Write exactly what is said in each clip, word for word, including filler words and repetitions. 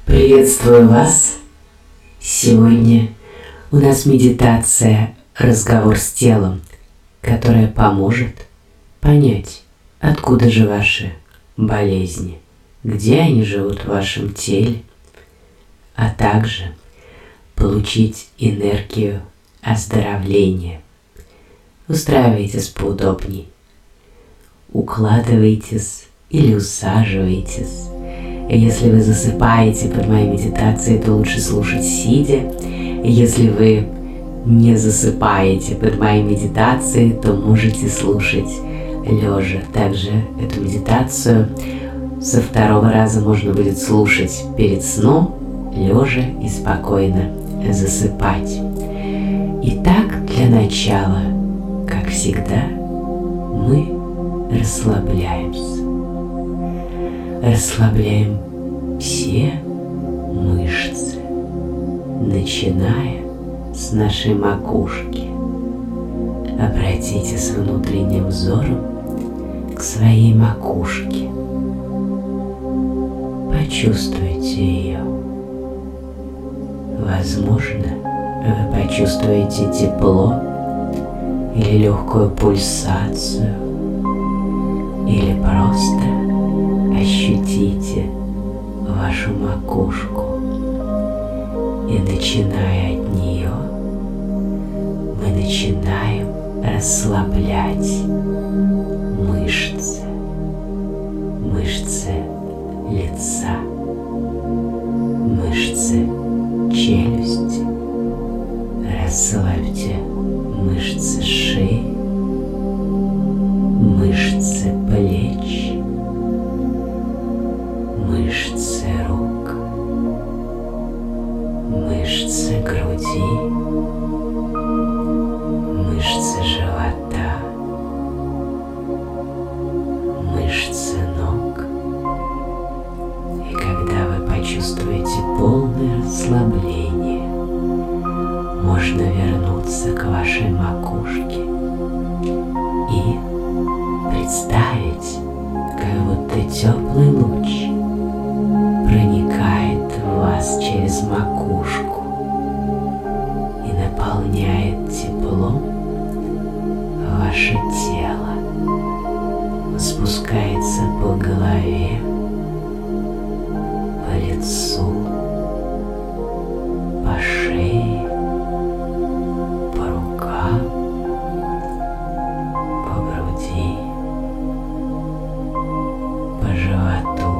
Приветствую вас! Сегодня у нас медитация «Разговор с телом», которая поможет понять, откуда же ваши болезни, где они живут в вашем теле, а также получить энергию оздоровления. Устраивайтесь поудобней, укладывайтесь или усаживайтесь. Если вы засыпаете под моей медитацией, то лучше слушать сидя. Если вы не засыпаете под моей медитацией, то можете слушать лежа. Также эту медитацию со второго раза можно будет слушать перед сном, лежа и спокойно засыпать. Итак, для начала, как всегда, мы расслабляемся. Расслабляем все мышцы, начиная с нашей макушки. Обратитесь внутренним взором к своей макушке. Почувствуйте ее. Возможно, вы почувствуете тепло или легкую пульсацию, или просто ощутите вашу макушку, и начиная от нее, мы начинаем расслаблять мышцы, мышцы лица, мышцы челюсти. Расслабьте мышцы шеи, мышцы плеч, мышцы рук, мышцы груди, мышцы живота, мышцы ног. И когда вы почувствуете полное расслабление, можно вернуться к вашей макушке и представить, как будто теплый луч проникает в вас через макушку и наполняет теплом ваше тело. Он спускается по голове, по лицу, по шее, по рукам, по груди, по животу,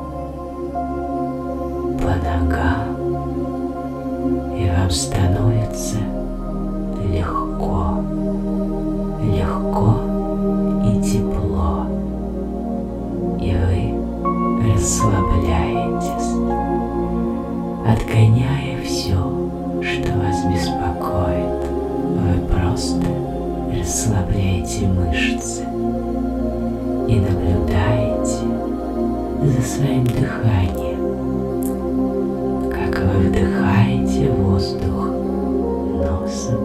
по ногам, и вам становится легко, легко и тепло, и вы расслабляетесь, отгоняя все, что вас беспокоит. Вы просто расслабляете мышцы и наблюдаете за своим дыханием, как вы вдыхаете воздух носом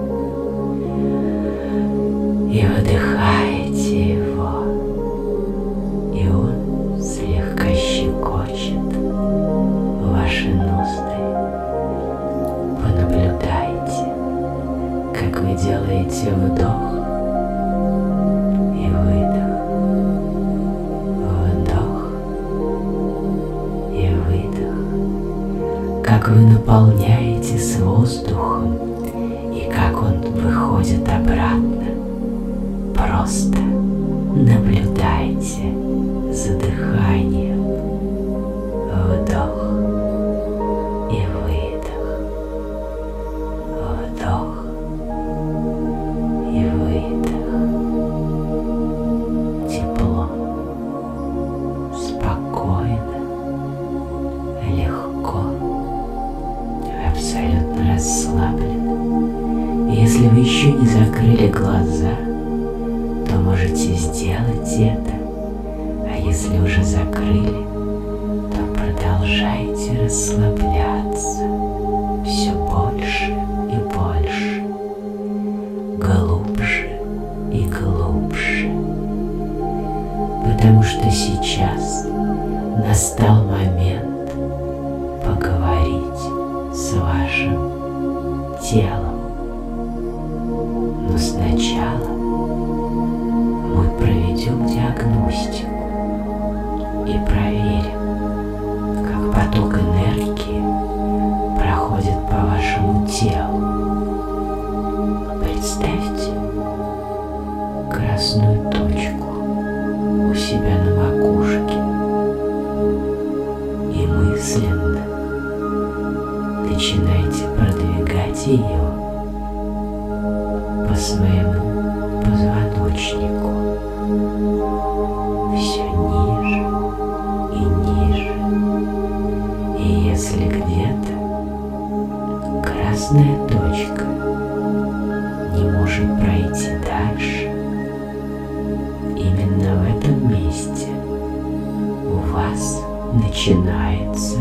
и выдыхаете его, и он слегка щекочет ваши ноздри. Понаблюдайте, как вы делаете вдох и выдох, вдох и выдох, как вы наполняетесь воздухом и как он выходит обратно. Просто наблюдайте за дыханием, вдох и выдох, вдох и выдох. Тепло, спокойно, легко, абсолютно расслаблены. Если вы еще не закрыли глаза, то можете сделать это, а если уже закрыли, то продолжайте расслабляться все больше и больше, глубже и глубже, потому что сейчас настал момент поговорить телом. Но сначала мы проведем диагностику и проверим, как поток энергии проходит по вашему телу. Представьте красную точку у себя на макушке и мысленно начинайте продвигать ее по своему позвоночнику все ниже и ниже. И если где-то красная точка не может пройти дальше, именно в этом месте у вас начинается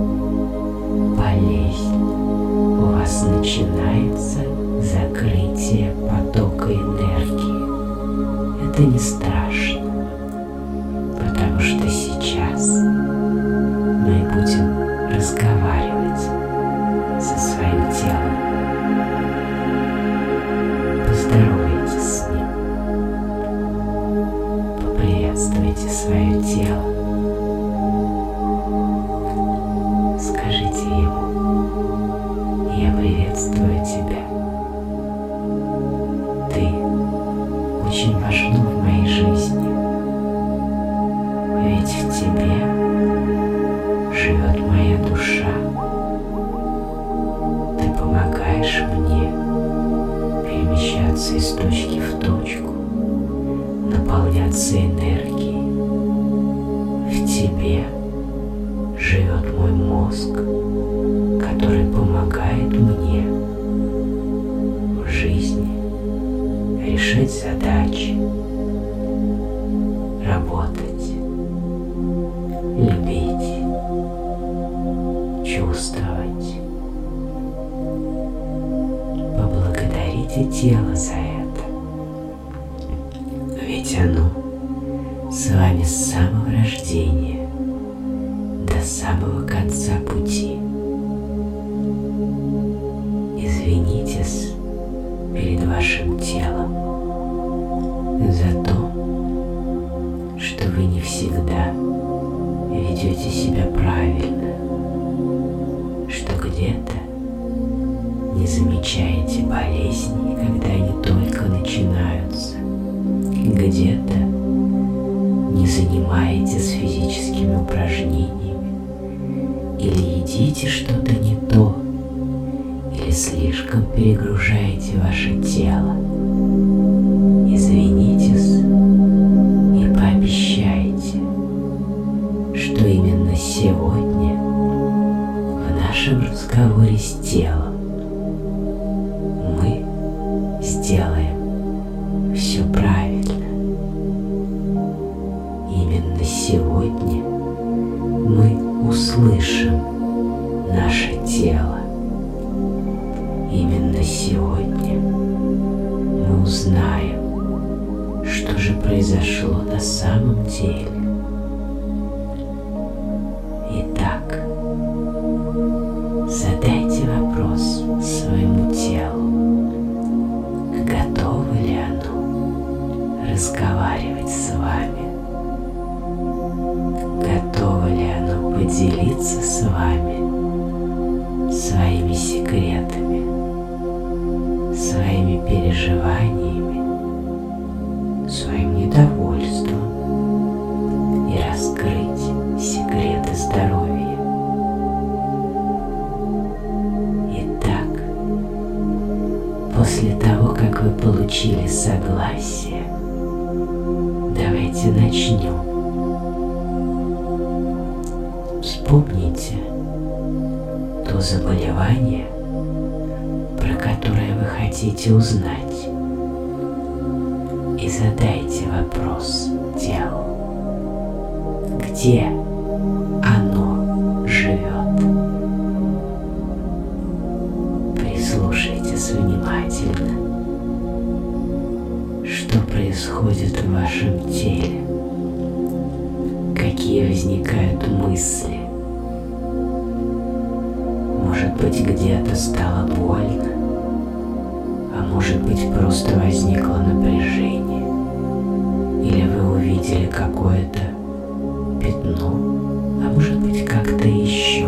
болезнь, у вас начинается закрытие потока энергии. Это не страшно, потому что сейчас мы будем разговаривать со своим телом. Поздоровайтесь с ним, поприветствуйте свое тело, скажите ему: я приветствую тебя. Ты очень важна в моей жизни, ведь в тебе живет моя душа. Ты помогаешь мне перемещаться из точки в точку, наполняться энергией. В тебе живет мой мозг, который помогает мне в жизни решать задачи, работать, любить, чувствовать. Поблагодарите тело за это, ведь оно с вами с самого рождения до самого конца пути. Извинитесь перед вашим телом за то, что вы не всегда ведете себя правильно, что где-то не замечаете болезни, когда они только начинаются, где-то не занимаетесь физическими упражнениями или едите что-то не то, или слишком перегружаете ваше тело. Извинитесь и пообещайте, что именно сегодня в нашем разговоре с телом мы сделаем все правильно. Именно сегодня мы услышим наше тело. Именно сегодня мы узнаем, что же произошло на самом деле. Итак, задайте вопрос своему телу, готово ли оно разговаривать с вами, готово ли оно поделиться с вами своими секретами, своими переживаниями, своим недовольством и раскрыть секреты здоровья. Итак, после того, как вы получили согласие, давайте начнем. Вспомните то заболевание, про которое вы хотите узнать, и задайте вопрос телу: где оно живет? Прислушайтесь внимательно, что происходит в вашем теле, какие возникают мысли. Может быть, где-то стало больно, может быть, просто возникло напряжение, или вы увидели какое-то пятно, а может быть, как-то еще.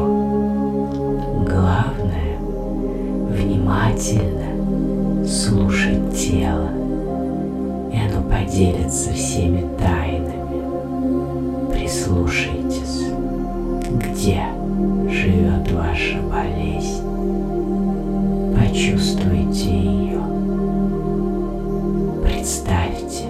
Главное — внимательно слушать тело, и оно поделится всеми тайнами. Прислушайтесь, где живет ваша болезнь. Почувствуйте ее. Представьте,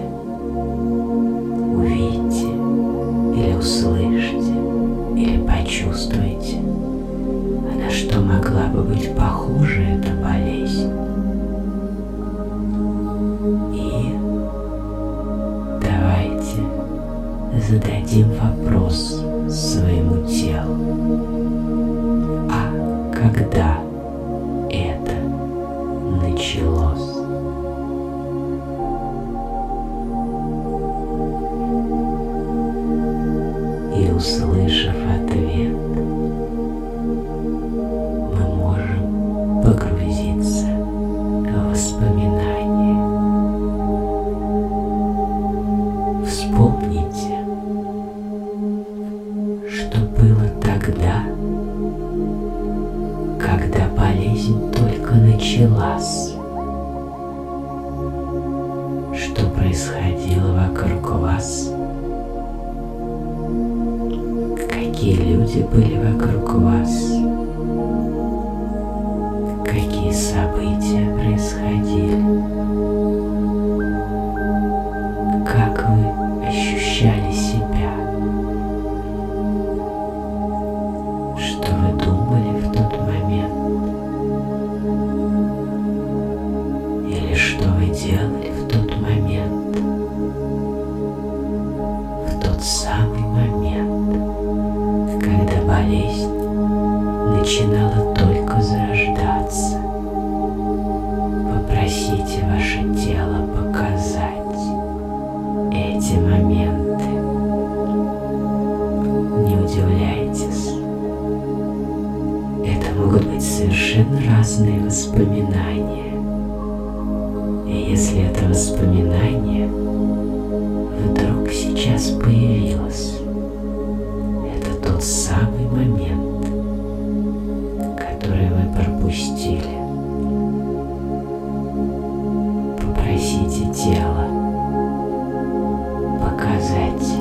увидьте или услышьте, или почувствуйте, а на что могла бы быть похожа эта болезнь. И давайте зададим вопрос своему телу. А когда это началось? И, услышав ответ, мы можем погрузиться в воспоминания. Вспомните, что было тогда, когда болезнь только началась. Что происходило вокруг вас? Какие люди были вокруг вас? Какие события происходили? Как вы ощущали себя? Что вы думали в тот момент? Или что вы делали в тот момент? В тот самый момент, когда болезнь начинала только зарождаться. Попросите ваше тело показать эти моменты. Не удивляйтесь. Это могут быть совершенно разные воспоминания. И если это воспоминание вдруг сейчас появилось, это тот самый момент, который вы пропустили. Попросите тело показать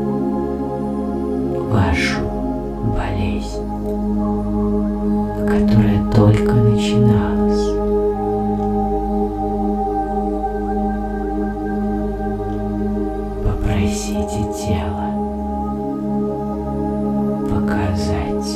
вашу болезнь, которая только начиналась. Попросите тело показать,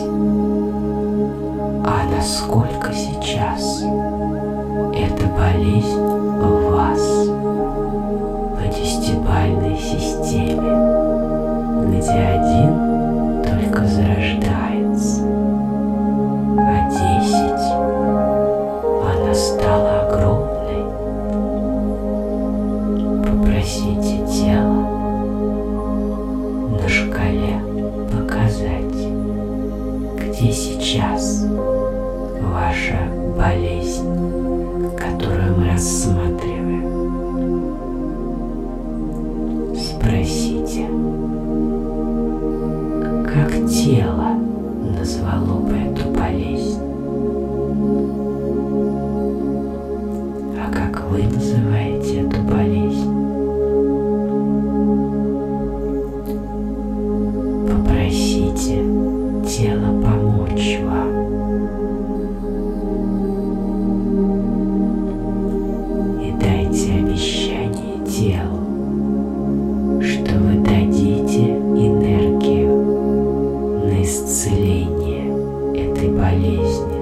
а насколько сейчас эта болезнь в вас, в десятибалльной системе, где один только зарождается, а десять она стала огромной. Попросите тело на шкале показать, где сейчас ваша болезнь, которую мы рассматриваем. Спросите, как тело назвало бы эту болезнь, а как вы называете эту болезнь. Попросите тело помочь вам. И дайте обещание телу, что вы дадите энергию на исцеление этой болезни,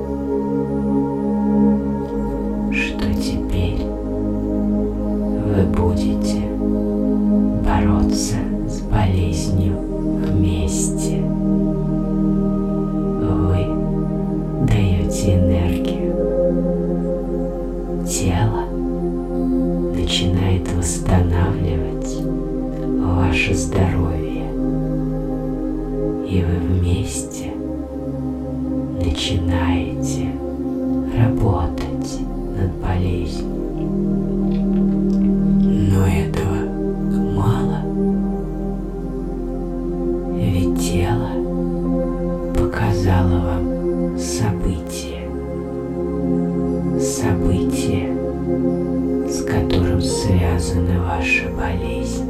что теперь вы будете бороться с болезнью вместе. Вы даете энергию. Тело начинает восстанавливать ваше здоровье, и вы вместе начинаете работать над болезнью. болезнь. Но этого мало, ведь тело показало вам событие, событие, с которым связана ваша болезнь.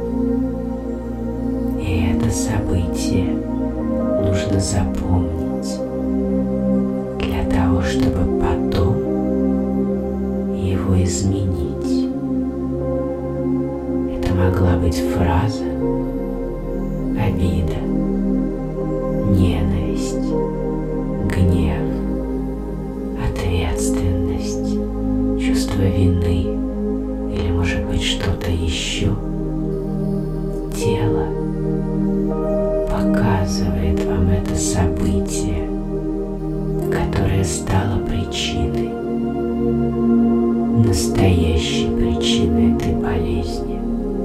И это событие нужно запомнить для того, чтобы потом его изменить. Это могла быть фраза, обида, ненависть, гнев, ответственность, чувство вины или, может быть, что-то еще. Тело показывает вам это событие, которое стало причиной, настоящей причиной этой болезни.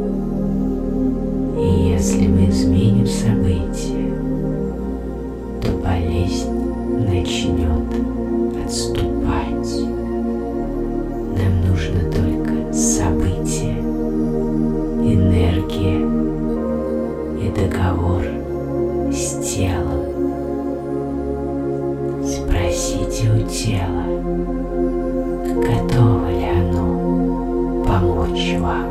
И если мы изменим событие, то болезнь начнет отступать. Нам нужно только событие, энергия и договор с телом. Спросите у тела, готово ли оно помочь вам.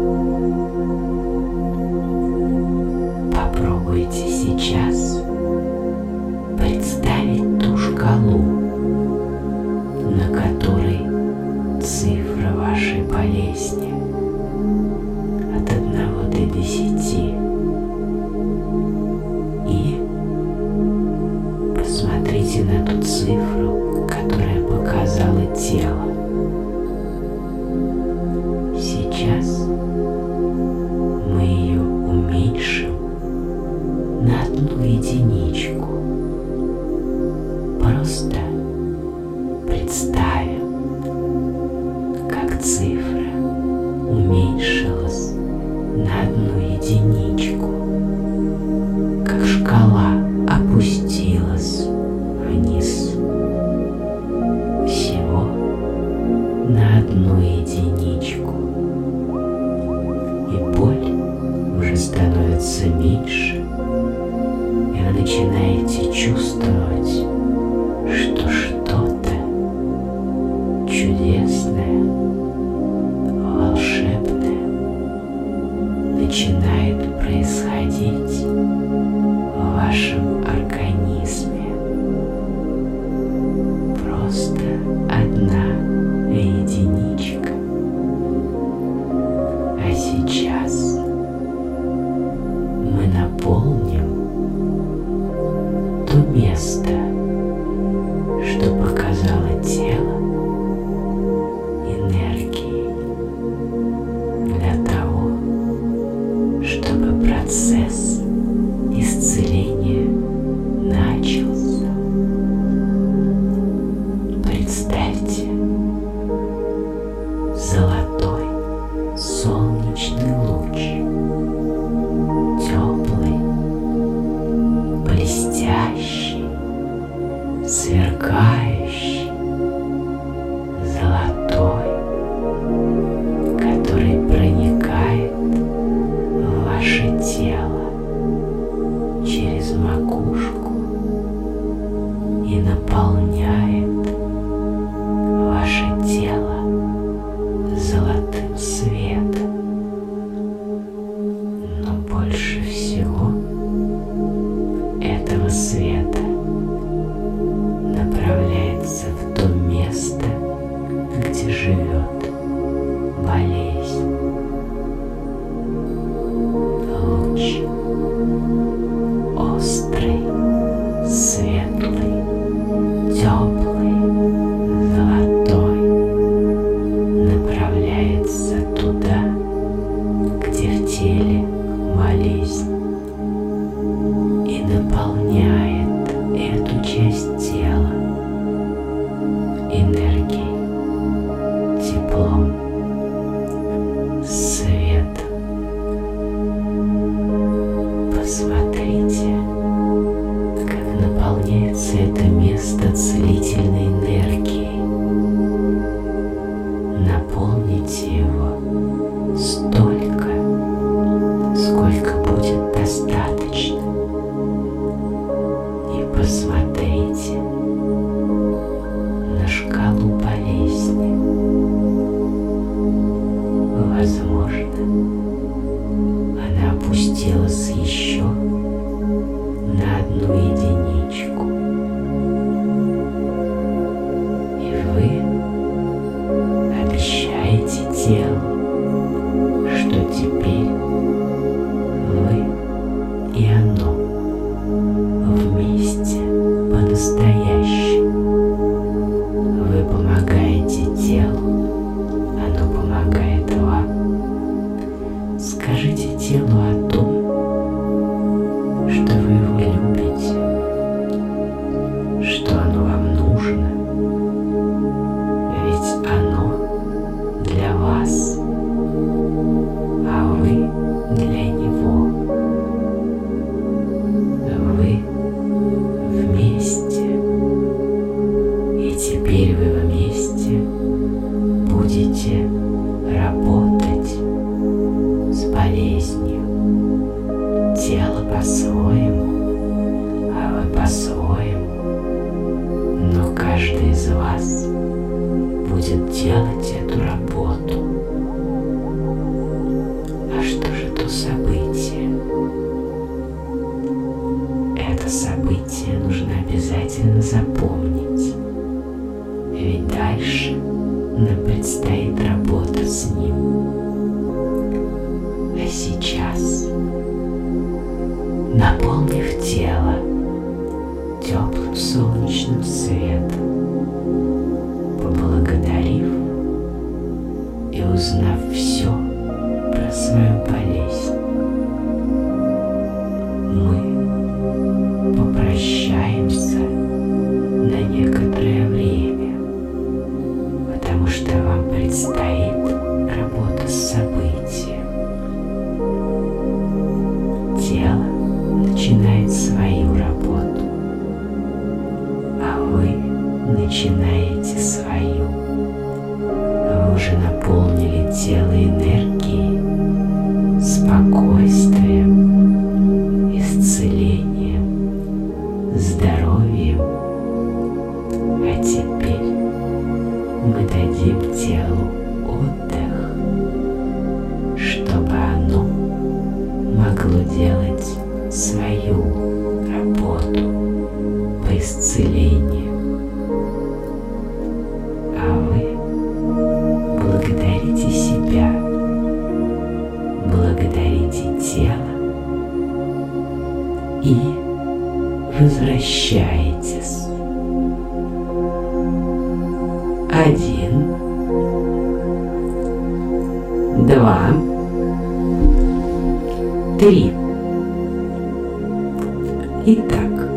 Попробуйте сейчас представить ту шкалу, на которой цифра вашей болезни от одного до десяти. И посмотрите на ту цифру, которая показала тело. Сейчас мы ее уменьшим на одну единичку. Просто представим, как цифра уменьшилась на одну единичку, как шкала опустилась вниз. Всего на одну единичку. И боль уже становится меньше, и вы начинаете чувствовать, что что-то чудесное, волшебное начинает происходить в вашем организме. Просто одна единичка. А сейчас мы наполним то место, что показало тело, энергией для того, чтобы процесс исцеления начался. Представьте золотой солнечный луч, теплый, блестящий, сверкающий, золотой, который проникает в ваше тело через макушку и наполняет ваше тело золотым светом. Но больше всего этого света направляется в то место, где живет болезнь. Луч острый, светлый, теплый, золотой направляется туда, где в теле болезнь, и наполняет эту часть тела энергией, теплом, светом. Посмотрите, как наполняется это место целительной энергией, настоящим. Вы помогаете телу, оно помогает вам. Скажите телу о том, что вы его любите, что оно вам нужно, ведь оно для вас, а вы для него. Вы вместе, и теперь вы вместе будете работать с болезнью. Тело по-своему, а вы по-своему, но каждый из вас будет делать эту работу. А что же то событие? Это событие нужно обязательно запомнить, ведь дальше нам предстоит работа с ним. А сейчас, наполнив тело теплым солнечным светом, поблагодарив и узнав все про свою болезнь, мы попрощаемся на некоторое время, потому что вам предстоит работа с событием. Тело начинает свою работу, а вы начинаете свою. Вы уже наполнили тело энергией, спокойствием, исцелением, здоровьем. А теперь мы дадим телу отдых, чтобы оно могло делать свою работу по исцелению. А вы благодарите себя, благодарите тело и возвращаетесь. Один, два, три. Итак,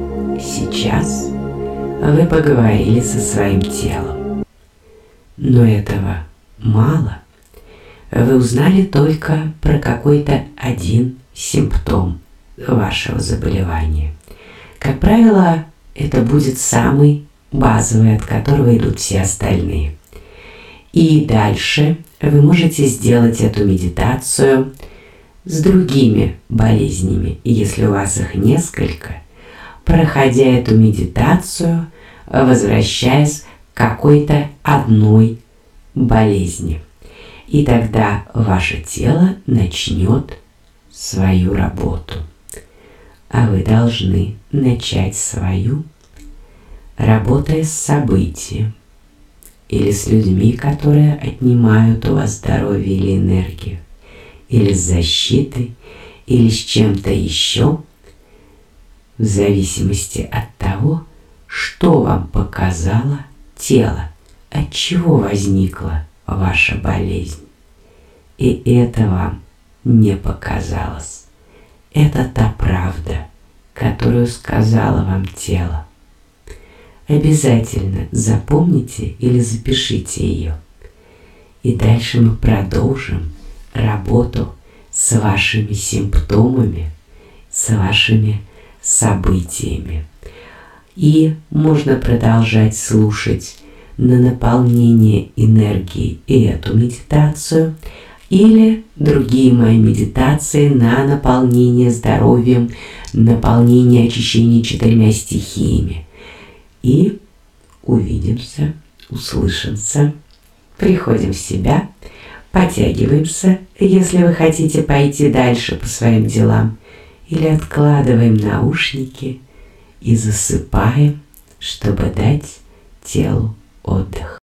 сейчас вы поговорили со своим телом, но этого мало. Вы узнали только про какой-то один симптом вашего заболевания. Как правило, это будет самый базовый, от которого идут все остальные. И дальше вы можете сделать эту медитацию с другими болезнями, если у вас их несколько, проходя эту медитацию, возвращаясь к какой-то одной болезни. И тогда ваше тело начнет свою работу. А вы должны начать свою, работая с событием или с людьми, которые отнимают у вас здоровье или энергию, или с защитой, или с чем-то еще, в зависимости от того, что вам показало тело, от чего возникла ваша болезнь. И это вам не показалось. Это та правда, которую сказала вам тело. Обязательно запомните или запишите ее. И дальше мы продолжим работу с вашими симптомами, с вашими событиями. И можно продолжать слушать на наполнение энергии и эту медитацию, или другие мои медитации на наполнение здоровьем, наполнение очищения четырьмя стихиями. И увидимся, услышимся, приходим в себя, подтягиваемся, если вы хотите пойти дальше по своим делам, или откладываем наушники и засыпаем, чтобы дать телу отдых.